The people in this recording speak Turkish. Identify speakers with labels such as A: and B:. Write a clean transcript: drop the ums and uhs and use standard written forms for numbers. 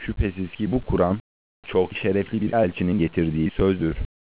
A: Şüphesiz ki bu Kur'an çok şerefli bir elçinin getirdiği sözdür.